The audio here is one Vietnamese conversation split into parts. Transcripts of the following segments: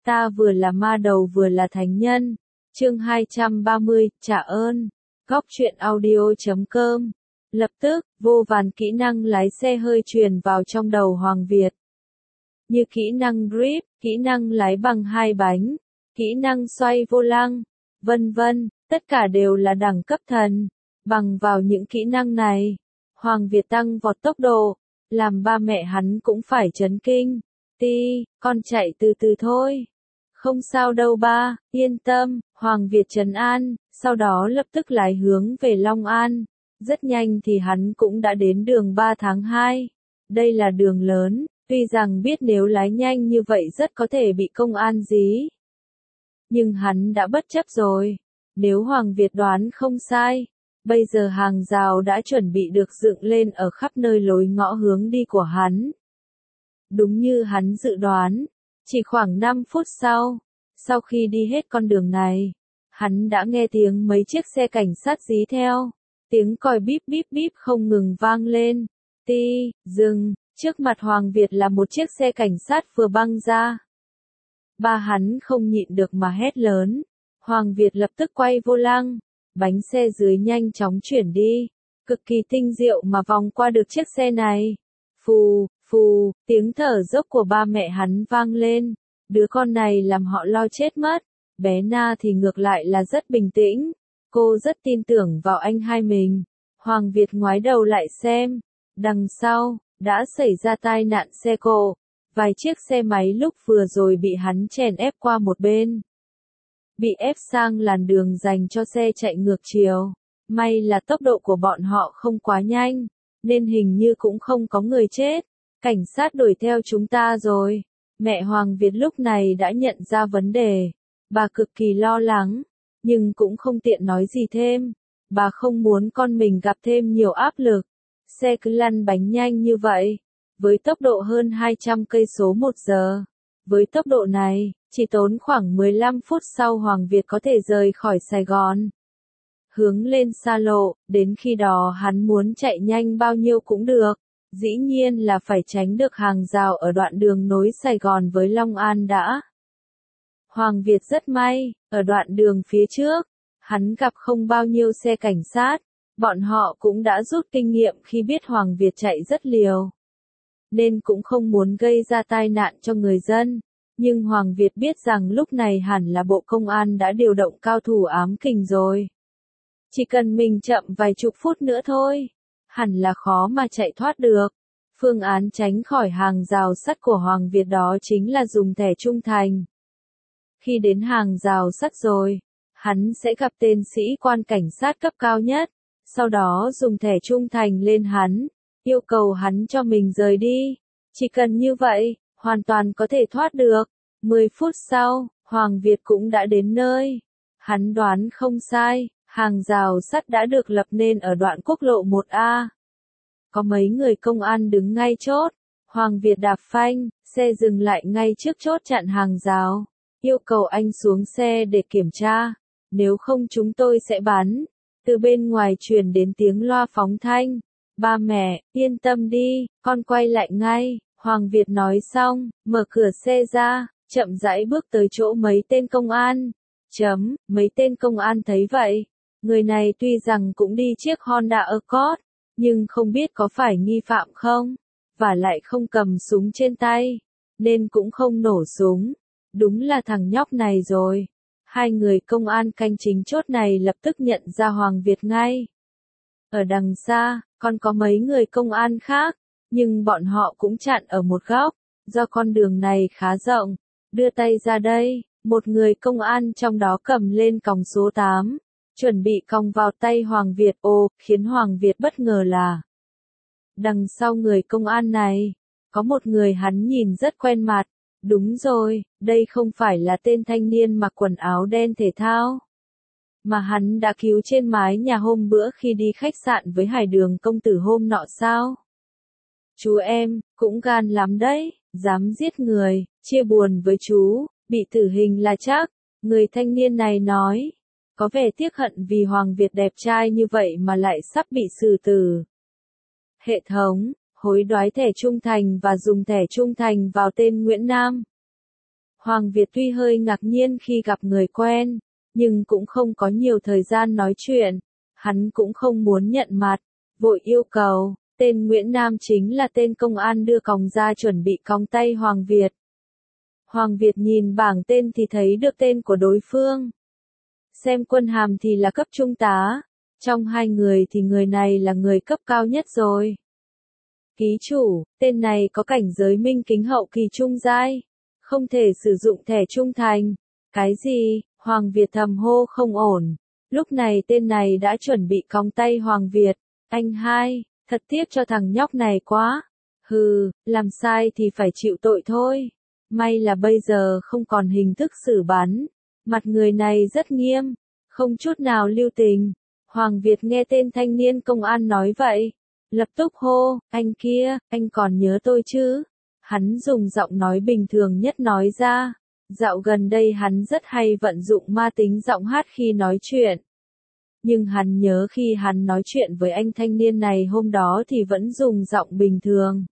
Ta vừa là ma đầu vừa là thánh nhân. Chương 230, trả ơn. Góc truyện audio.com. Lập tức, vô vàn kỹ năng lái xe hơi truyền vào trong đầu Hoàng Việt. Như kỹ năng grip, kỹ năng lái bằng hai bánh, kỹ năng xoay vô lăng, vân vân, tất cả đều là đẳng cấp thần. Bằng vào những kỹ năng này, Hoàng Việt tăng vọt tốc độ, làm ba mẹ hắn cũng phải chấn kinh. Con chạy từ từ thôi. Không sao đâu ba, yên tâm, Hoàng Việt trấn an, sau đó lập tức lái hướng về Long An. Rất nhanh thì hắn cũng đã đến đường 3 tháng 2. Đây là đường lớn, tuy rằng biết nếu lái nhanh như vậy rất có thể bị công an dí. Nhưng hắn đã bất chấp rồi. Nếu Hoàng Việt đoán không sai, bây giờ hàng rào đã chuẩn bị được dựng lên ở khắp nơi lối ngõ hướng đi của hắn. Đúng như hắn dự đoán, chỉ khoảng 5 phút sau khi đi hết con đường này, hắn đã nghe tiếng mấy chiếc xe cảnh sát dí theo. Tiếng còi bíp bíp bíp không ngừng vang lên. Dừng, trước mặt Hoàng Việt là một chiếc xe cảnh sát vừa băng ra. Ba hắn không nhịn được mà hét lớn. Hoàng Việt lập tức quay vô lăng, bánh xe dưới nhanh chóng chuyển đi, cực kỳ tinh diệu mà vòng qua được chiếc xe này. Phù, phù, tiếng thở dốc của ba mẹ hắn vang lên. Đứa con này làm họ lo chết mất. Bé Na thì ngược lại là rất bình tĩnh. Cô rất tin tưởng vào anh hai mình. Hoàng Việt ngoái đầu lại xem. Đằng sau, đã xảy ra tai nạn xe cộ. Vài chiếc xe máy lúc vừa rồi bị hắn chèn ép qua một bên. Bị ép sang làn đường dành cho xe chạy ngược chiều. May là tốc độ của bọn họ không quá nhanh, nên hình như cũng không có người chết. Cảnh sát đuổi theo chúng ta rồi. Mẹ Hoàng Việt lúc này đã nhận ra vấn đề. Bà cực kỳ lo lắng, nhưng cũng không tiện nói gì thêm. Bà không muốn con mình gặp thêm nhiều áp lực. Xe cứ lăn bánh nhanh như vậy, với tốc độ hơn 200 cây số một giờ. Với tốc độ này, chỉ tốn khoảng 15 phút sau Hoàng Việt có thể rời khỏi Sài Gòn. Hướng lên xa lộ, đến khi đó hắn muốn chạy nhanh bao nhiêu cũng được. Dĩ nhiên là phải tránh được hàng rào ở đoạn đường nối Sài Gòn với Long An đã. Hoàng Việt rất may, ở đoạn đường phía trước, hắn gặp không bao nhiêu xe cảnh sát. Bọn họ cũng đã rút kinh nghiệm khi biết Hoàng Việt chạy rất liều, nên cũng không muốn gây ra tai nạn cho người dân. Nhưng Hoàng Việt biết rằng lúc này hẳn là Bộ Công an đã điều động cao thủ ám kình rồi. Chỉ cần mình chậm vài chục phút nữa thôi, hẳn là khó mà chạy thoát được. Phương án tránh khỏi hàng rào sắt của Hoàng Việt đó chính là dùng thẻ trung thành. Khi đến hàng rào sắt rồi, hắn sẽ gặp tên sĩ quan cảnh sát cấp cao nhất, sau đó dùng thẻ trung thành lên hắn, yêu cầu hắn cho mình rời đi. Chỉ cần như vậy, hoàn toàn có thể thoát được. 10 phút sau, Hoàng Việt cũng đã đến nơi. Hắn đoán không sai, hàng rào sắt đã được lập nên ở đoạn quốc lộ 1A. Có mấy người công an đứng ngay chốt. Hoàng Việt đạp phanh, xe dừng lại ngay trước chốt chặn hàng rào. Yêu cầu anh xuống xe để kiểm tra. Nếu không chúng tôi sẽ bắn. Từ bên ngoài truyền đến tiếng loa phóng thanh. Ba mẹ, yên tâm đi, con quay lại ngay. Hoàng Việt nói xong, mở cửa xe ra, chậm rãi bước tới chỗ mấy tên công an. Mấy tên công an thấy vậy. Người này tuy rằng cũng đi chiếc Honda Accord, nhưng không biết có phải nghi phạm không, và lại không cầm súng trên tay, nên cũng không nổ súng. Đúng là thằng nhóc này rồi. Hai người công an canh chính chốt này lập tức nhận ra Hoàng Việt ngay. Ở đằng xa, còn có mấy người công an khác, nhưng bọn họ cũng chặn ở một góc, do con đường này khá rộng. Đưa tay ra đây, một người công an trong đó cầm lên còng số 8. Chuẩn bị còng vào tay Hoàng Việt. Khiến Hoàng Việt bất ngờ là đằng sau người công an này, có một người hắn nhìn rất quen mặt. Đúng rồi, đây không phải là tên thanh niên mặc quần áo đen thể thao mà hắn đã cứu trên mái nhà hôm bữa khi đi khách sạn với Hải Đường công tử hôm nọ sao? Chú em, cũng gan lắm đấy, dám giết người, chia buồn với chú, bị tử hình là chắc. Người thanh niên này nói. Có vẻ tiếc hận vì Hoàng Việt đẹp trai như vậy mà lại sắp bị xử tử. Hệ thống, hối đoái thẻ trung thành và dùng thẻ trung thành vào tên Nguyễn Nam. Hoàng Việt tuy hơi ngạc nhiên khi gặp người quen, nhưng cũng không có nhiều thời gian nói chuyện. Hắn cũng không muốn nhận mặt, vội yêu cầu, tên Nguyễn Nam chính là tên công an đưa còng ra chuẩn bị còng tay Hoàng Việt. Hoàng Việt nhìn bảng tên thì thấy được tên của đối phương. Xem quân hàm thì là cấp trung tá. Trong hai người thì người này là người cấp cao nhất rồi. Ký chủ, tên này có cảnh giới minh kính hậu kỳ trung giai. Không thể sử dụng thẻ trung thành. Cái gì? Hoàng Việt thầm hô không ổn. Lúc này tên này đã chuẩn bị còng tay Hoàng Việt. Anh hai, thật tiếc cho thằng nhóc này quá. Hừ, làm sai thì phải chịu tội thôi. May là bây giờ không còn hình thức xử bắn. Mặt người này rất nghiêm, không chút nào lưu tình. Hoàng Việt nghe tên thanh niên công an nói vậy, lập tức hô, anh kia, anh còn nhớ tôi chứ? Hắn dùng giọng nói bình thường nhất nói ra. Dạo gần đây hắn rất hay vận dụng ma tính giọng hát khi nói chuyện. Nhưng hắn nhớ khi hắn nói chuyện với anh thanh niên này hôm đó thì vẫn dùng giọng bình thường.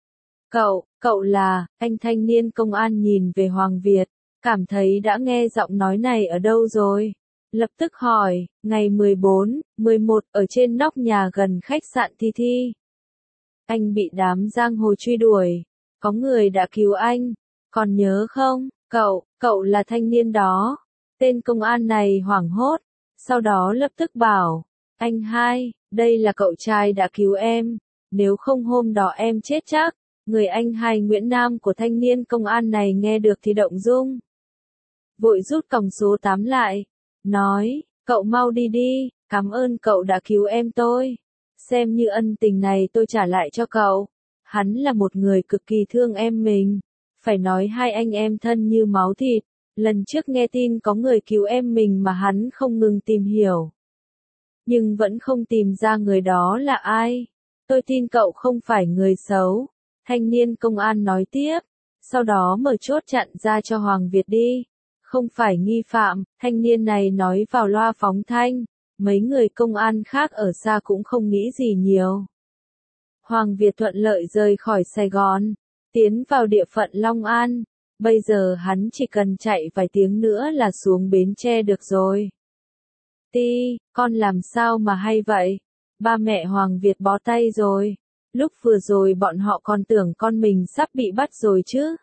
Cậu là, anh thanh niên công an nhìn về Hoàng Việt, cảm thấy đã nghe giọng nói này ở đâu rồi. Lập tức hỏi, ngày 14, 11 ở trên nóc nhà gần khách sạn Thi Thi. Anh bị đám giang hồ truy đuổi, có người đã cứu anh, còn nhớ không? Cậu là thanh niên đó. Tên công an này hoảng hốt, sau đó lập tức bảo, anh hai, đây là cậu trai đã cứu em, nếu không hôm đó em chết chắc. Người anh hai Nguyễn Nam của thanh niên công an này nghe được thì động dung. Vội rút còng số 8 lại, nói, cậu mau đi đi, cảm ơn cậu đã cứu em tôi. Xem như ân tình này tôi trả lại cho cậu. Hắn là một người cực kỳ thương em mình. Phải nói hai anh em thân như máu thịt. Lần trước nghe tin có người cứu em mình mà hắn không ngừng tìm hiểu. Nhưng vẫn không tìm ra người đó là ai. Tôi tin cậu không phải người xấu. Thanh niên công an nói tiếp. Sau đó mở chốt chặn ra cho Hoàng Việt đi. Không phải nghi phạm, thanh niên này nói vào loa phóng thanh. Mấy người công an khác ở xa cũng không nghĩ gì nhiều. Hoàng Việt thuận lợi rời khỏi Sài Gòn, tiến vào địa phận Long An. Bây giờ hắn chỉ cần chạy vài tiếng nữa là xuống Bến Tre được rồi. Ti, con làm sao mà hay vậy? Ba mẹ Hoàng Việt bó tay rồi. Lúc vừa rồi bọn họ còn tưởng con mình sắp bị bắt rồi chứ.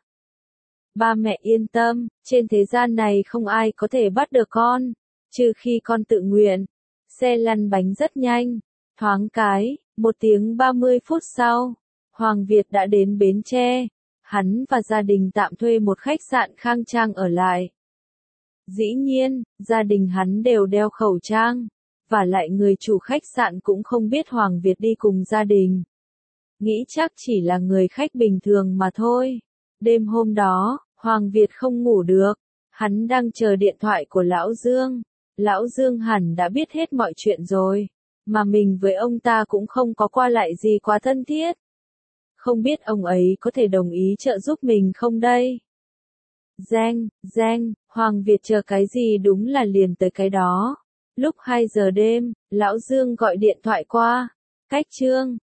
Ba mẹ yên tâm, trên thế gian này không ai có thể bắt được con, trừ khi con tự nguyện. Xe lăn bánh rất nhanh, thoáng cái, 1 tiếng 30 phút sau, Hoàng Việt đã đến Bến Tre. Hắn và gia đình tạm thuê một khách sạn khang trang ở lại. Dĩ nhiên, gia đình hắn đều đeo khẩu trang, và lại người chủ khách sạn cũng không biết Hoàng Việt đi cùng gia đình. Nghĩ chắc chỉ là người khách bình thường mà thôi. Đêm hôm đó, Hoàng Việt không ngủ được, hắn đang chờ điện thoại của Lão Dương. Lão Dương hẳn đã biết hết mọi chuyện rồi, mà mình với ông ta cũng không có qua lại gì quá thân thiết. Không biết ông ấy có thể đồng ý trợ giúp mình không đây? Giang, Hoàng Việt chờ cái gì đúng là liền tới cái đó. Lúc 2 giờ đêm, Lão Dương gọi điện thoại qua. Cách Trương,